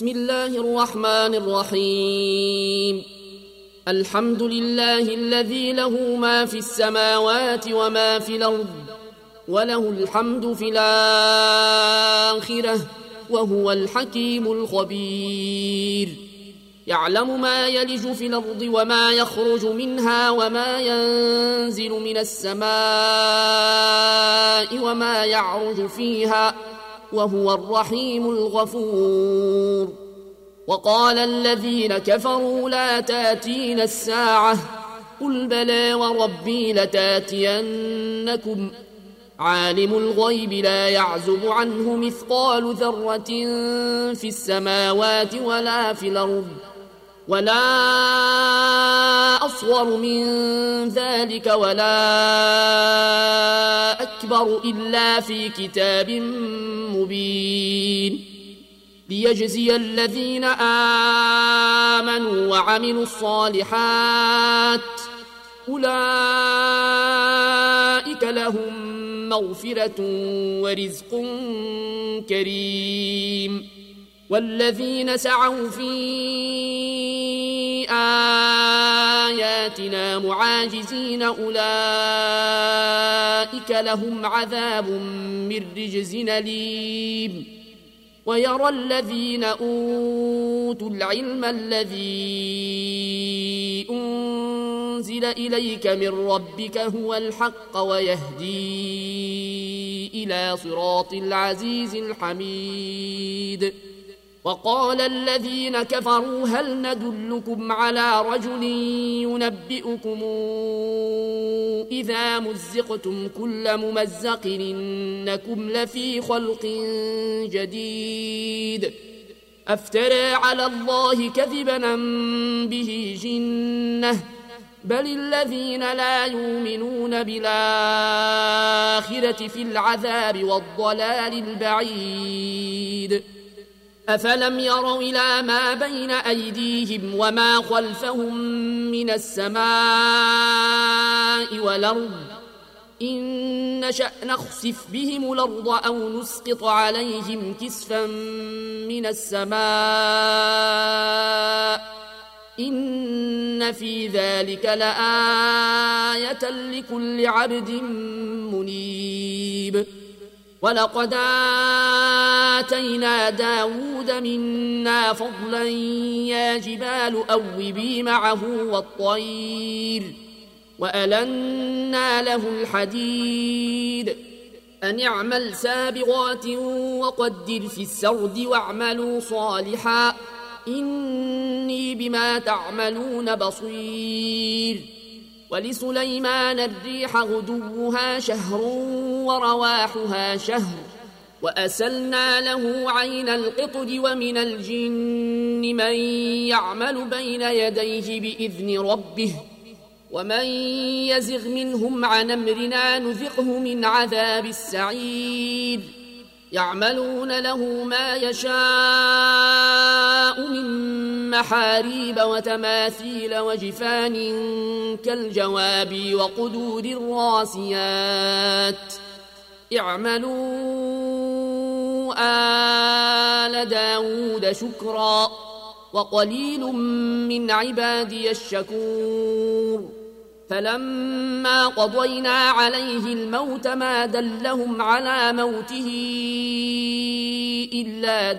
بسم الله الرحمن الرحيم. الحمد لله الذي له ما في السماوات وما في الأرض وله الحمد في الآخرة وهو الحكيم الخبير. يعلم ما يلج في الأرض وما يخرج منها وما ينزل من السماء وما يعرج فيها وهو الرحيم الغفور. وقال الذين كفروا لا تاتين الساعة قل بلى وربي لتاتينكم عالم الغيب لا يعزب عنه مثقال ذرة في السماوات ولا في الأرض ولا أصغر من ذلك ولا أكبر إلا في كتاب مبين ليجزي الذين آمنوا وعملوا الصالحات أولئك لهم مغفرة ورزق كريم. والذين سعوا في آياتنا معاجزين أولئك لهم عذاب من رجز أليم. ويرى الذين أوتوا العلم الذي أنزل إليك من ربك هو الحق ويهدي إلى صراط العزيز الحميد. وقال الذين كفروا هل ندلكم على رجل ينبئكم إذا مزقتم كل ممزق إنكم لفي خلق جديد أفترى على الله كذبا به جنة بل الذين لا يؤمنون بالآخرة في العذاب والضلال البعيد. أفلم يروا إلى ما بين أيديهم وما خلفهم من السماء والأرض إن نشأ نخسف بهم الأرض أو نسقط عليهم كسفا من السماء إن في ذلك لآية لكل عبد منيب. ولقد آتينا داود منا فضلا يا جبال أوبي معه والطير وألنا له الحديد أن اعمل سابغات وقدر في السرد واعملوا صالحا إني بما تعملون بصير. ولسليمان الريح غدوها شهر ورواحها شهر وأسلنا له عين القطر ومن الجن من يعمل بين يديه بإذن ربه ومن يزغ منهم عن أمرنا نذقه من عذاب السعير. يعملون له ما يشاء من محاريب وتماثيل وجفان كالجواب وقدور الراسيات اعملوا آل داود شكرا وقليل من عبادي الشكور. فلما قضينا عليه الموت ما دلهم على موته إلا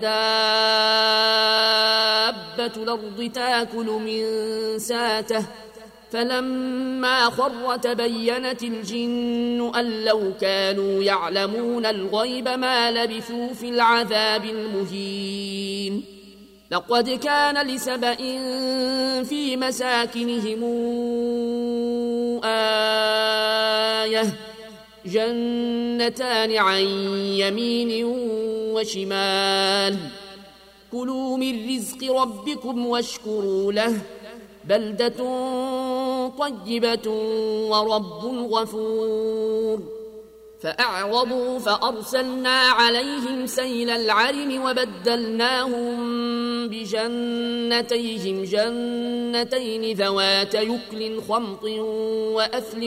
دابة الأرض تاكل من ساته فلما خر تبينت الجن أن لو كانوا يعلمون الغيب ما لبثوا في العذاب المهين. لقد كان لسبإ في مساكنهم آية جنتان عن يمين وشمال كلوا من رزق ربكم واشكروا له بلدة طيبة ورب غفور. فأعرضوا فأرسلنا عليهم سيل العرم وبدلناهم بجنتيهم جنتين ذوات يكل خمط وأثل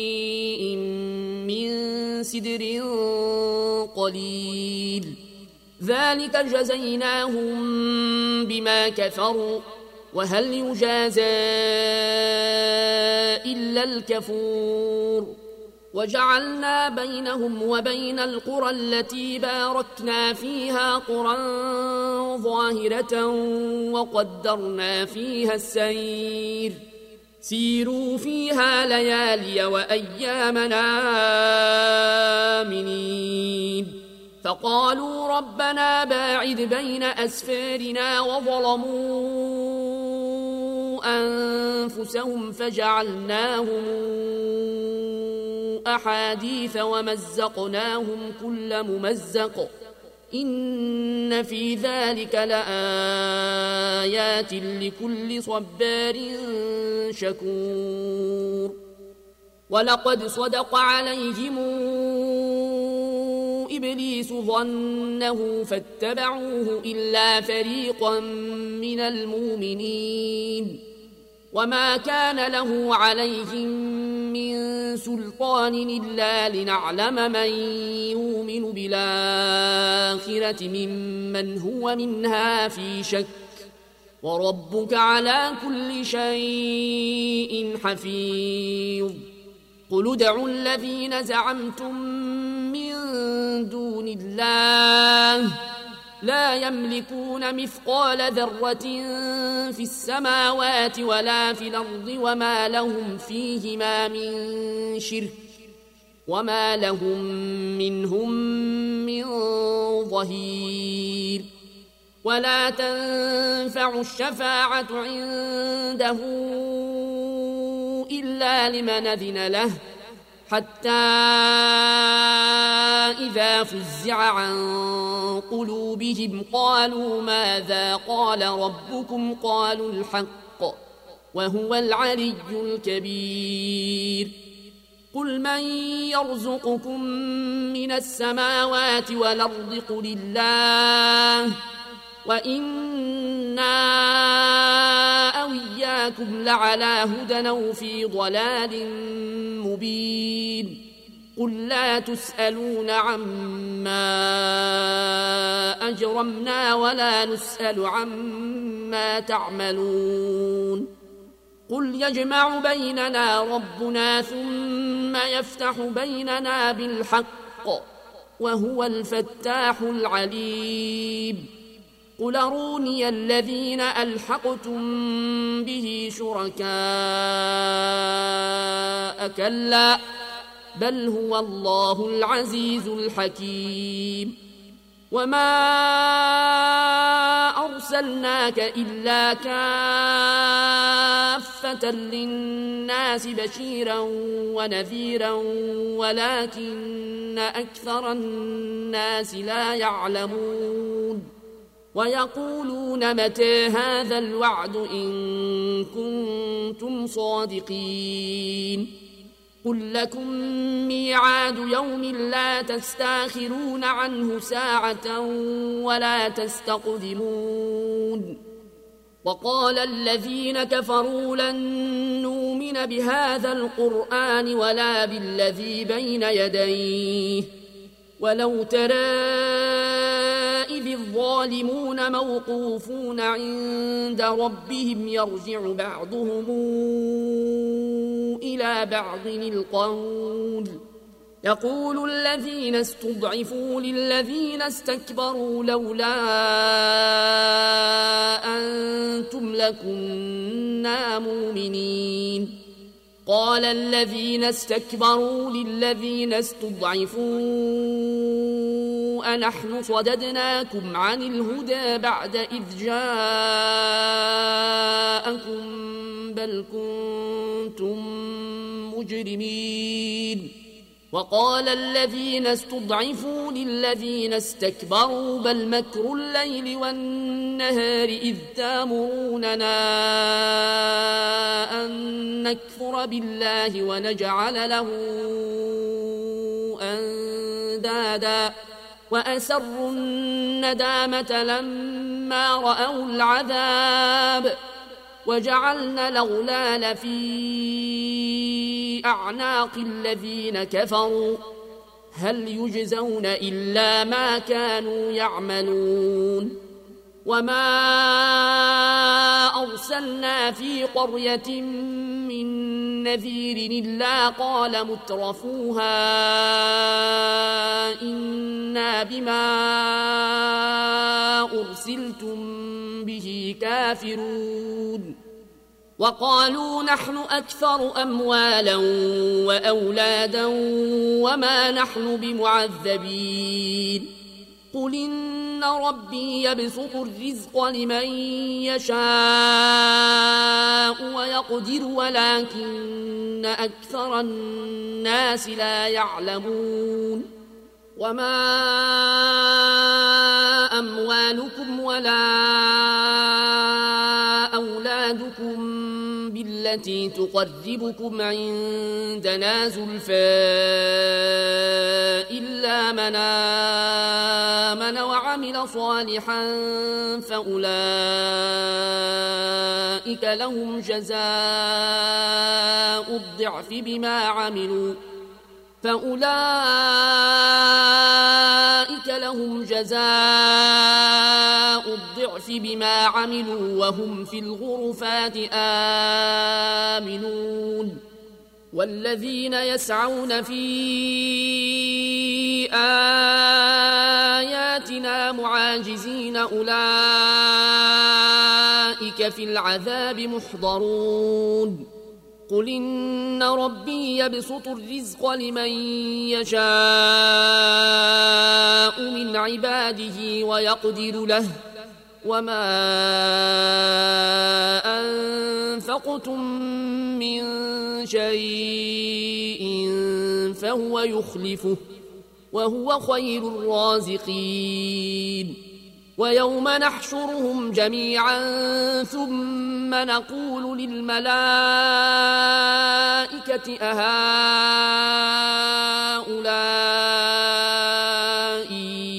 وشيء من سدر قليل ذلك جزيناهم بما كفروا وهل يجازى إلا الكفور وجعلنا بينهم وبين القرى التي باركنا فيها قرى ظاهرة وقدرنا فيها السير سيروا فيها ليالي وأيامنا آمنين فقالوا ربنا باعد بين أسفارنا وظلموا أنفسهم فجعلناهم أحاديث ومزقناهم كل ممزق إن في ذلك لآيات لكل صبار شكور ولقد صدق عليهم إبليس ظنه فاتبعوه إلا فريقا من المؤمنين وما كان له عليهم من سلطان إلا لنعلم من يؤمن بالآخرة ممن هو منها في شك وربك على كل شيء حفيظ قل ادعوا الذين زعمتم من دون الله لا يملكون مثقال ذرة في السماوات ولا في الأرض وما لهم فيهما من شرك وما لهم منهم من ظهير ولا تنفع الشفاعة عنده إلا لمن أذن له حتى إذا فزع عن قلوبهم قالوا ماذا قال ربكم قالوا الحق وهو العلي الكبير قل من يرزقكم من السماوات والأرض قل الله وإنا أو إياكم لعلى هدى أو في ضلال مبين قل لا تسألون عما أجرمنا ولا نسأل عما تعملون قل يجمع بيننا ربنا ثم يفتح بيننا بالحق وهو الفتاح العليم قل أروني الذين ألحقتم به شركاء كلا بل هو الله العزيز الحكيم وما أرسلناك إلا كافة للناس بشيرا ونذيرا ولكن أكثر الناس لا يعلمون ويقولون متى هذا الوعد إن كنتم صادقين قل لكم ميعاد يوم لا تستاخرون عنه ساعة ولا تستقدمون وقال الذين كفروا لن نؤمن بهذا القرآن ولا بالذي بين يديه ولو ترى إذ الظالمون موقوفون عند ربهم يرجع بعضهم إلى بعض القول يقول الذين استضعفوا للذين استكبروا لولا أنتم لكنا مؤمنين قال الذين استكبروا للذين استضعفوا أنحن صددناكم عن الهدى بعد إذ جاءكم بل كنتم مجرمين وقال الذين استضعفوا للذين استكبروا بل مكر الليل والنهار إذ تامروننا أن نكفر بالله ونجعل له أندادا وأسروا الندامة لما رأوا العذاب وجعلنا الأغلال في أعناق الذين كفروا هل يجزون إلا ما كانوا يعملون وما أرسلنا في قرية من نذير إلا قال مترفوها إنا بما أرسلتم به كافرون وقالوا نحن أكثر أموالا وأولادا وما نحن بمعذبين قل إن ربي يبسط الرزق لمن يشاء ويقدر ولكن أكثر الناس لا يعلمون وما أموالكم ولا أولادكم بالتي تقربكم عندنا زلفى إلا من آمن وعمل صالحا فأولئك لهم جزاء الضعف بما عملوا وهم في الغرفات آمنون والذين يسعون في آياتنا معاجزين أولئك في العذاب محضرون قل إن ربي يبسط الرزق لمن يشاء من عباده ويقدر له وما أنفقتم من شيء فهو يخلفه وهو خير الرازقين ويوم نحشرهم جميعا ثم نقول للملائكة أهؤلاء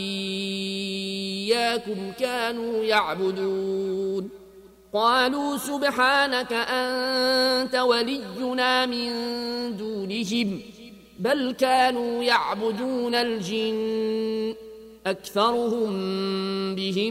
إياكم كانوا يعبدون قالوا سبحانك أنت ولينا من دونهم بل كانوا يعبدون الجن أكثرهم بهم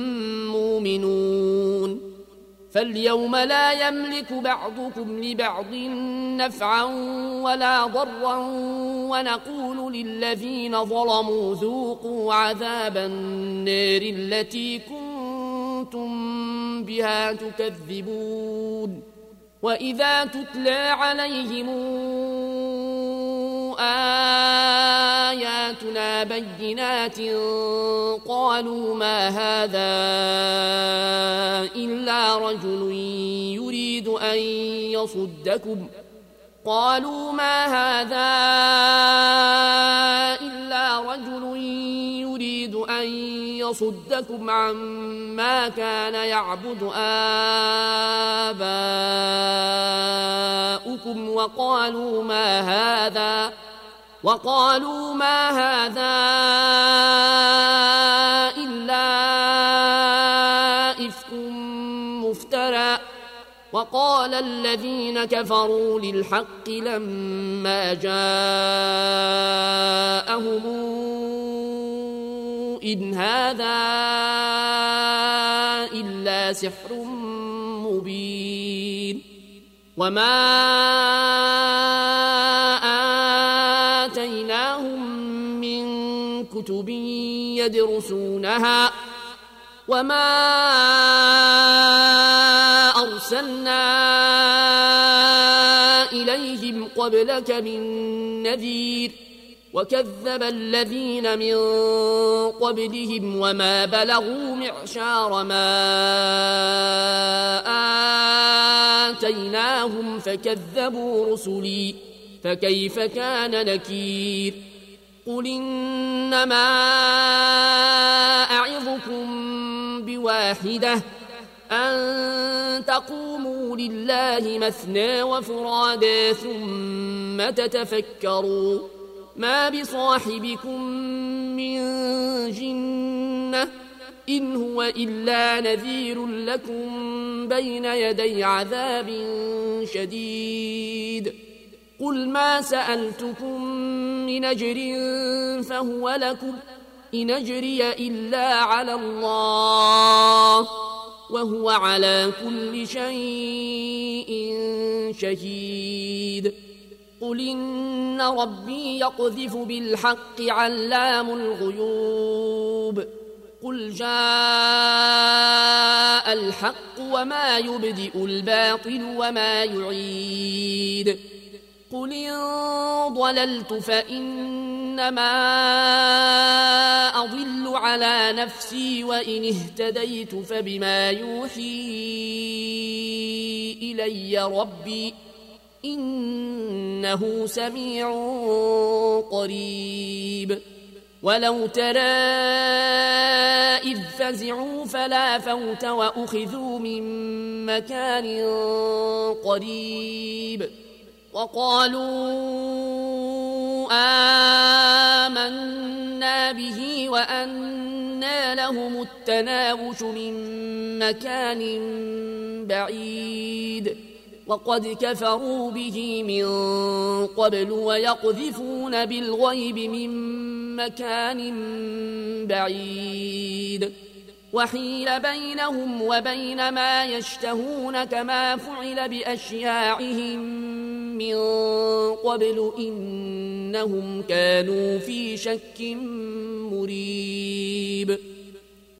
مؤمنون فاليوم لا يملك بعضكم لبعض نفعا ولا ضرا ونقول للذين ظلموا ذوقوا عذاب النار التي كنتم بها تكذبون وإذا تتلى عليهم آياتنا بينات قالوا ما هذا إلا رجل يريد أن يصدكم عما كان يعبد آباؤكم وقالوا ما هذا إلا إفك مفترى وقال الذين كفروا للحق لما جاءهم إن هذا إلا سحر مبين وما آتيناهم من كتب يدرسونها وما أرسلنا إليهم قبلك من نذير وكذب الذين من قبلهم وما بلغوا معشار ما آتيناهم فكذبوا رسلي فكيف كان نكير قل إنما أعظكم بواحدة أن تقوموا لله مثنى وفرادا ثم تتفكروا ما بصاحبكم من جنة إن هو إلا نذير لكم بين يدي عذاب شديد قل ما سألتكم من أجر فهو لكم إن أجري إلا على الله وهو على كل شيء شهيد قل إن ربي يقذف بالحق علام الغيوب قل جاء الحق وما يبدئ الباطل وما يعيد قل إن ضللت فإنما أضل على نفسي وإن اهتديت فبما يوحي إلي ربي إنه سميع قريب ولو ترى إذ فزعوا فلا فوت وأخذوا من مكان قريب وقالوا آمنا به وأنى لهم التناوش من مكان بعيد وقد كفروا به من قبل ويقذفون بالغيب من مكان بعيد وحيل بينهم وبين ما يشتهون كما فعل بأشياعهم من قبل إنهم كانوا في شك مريب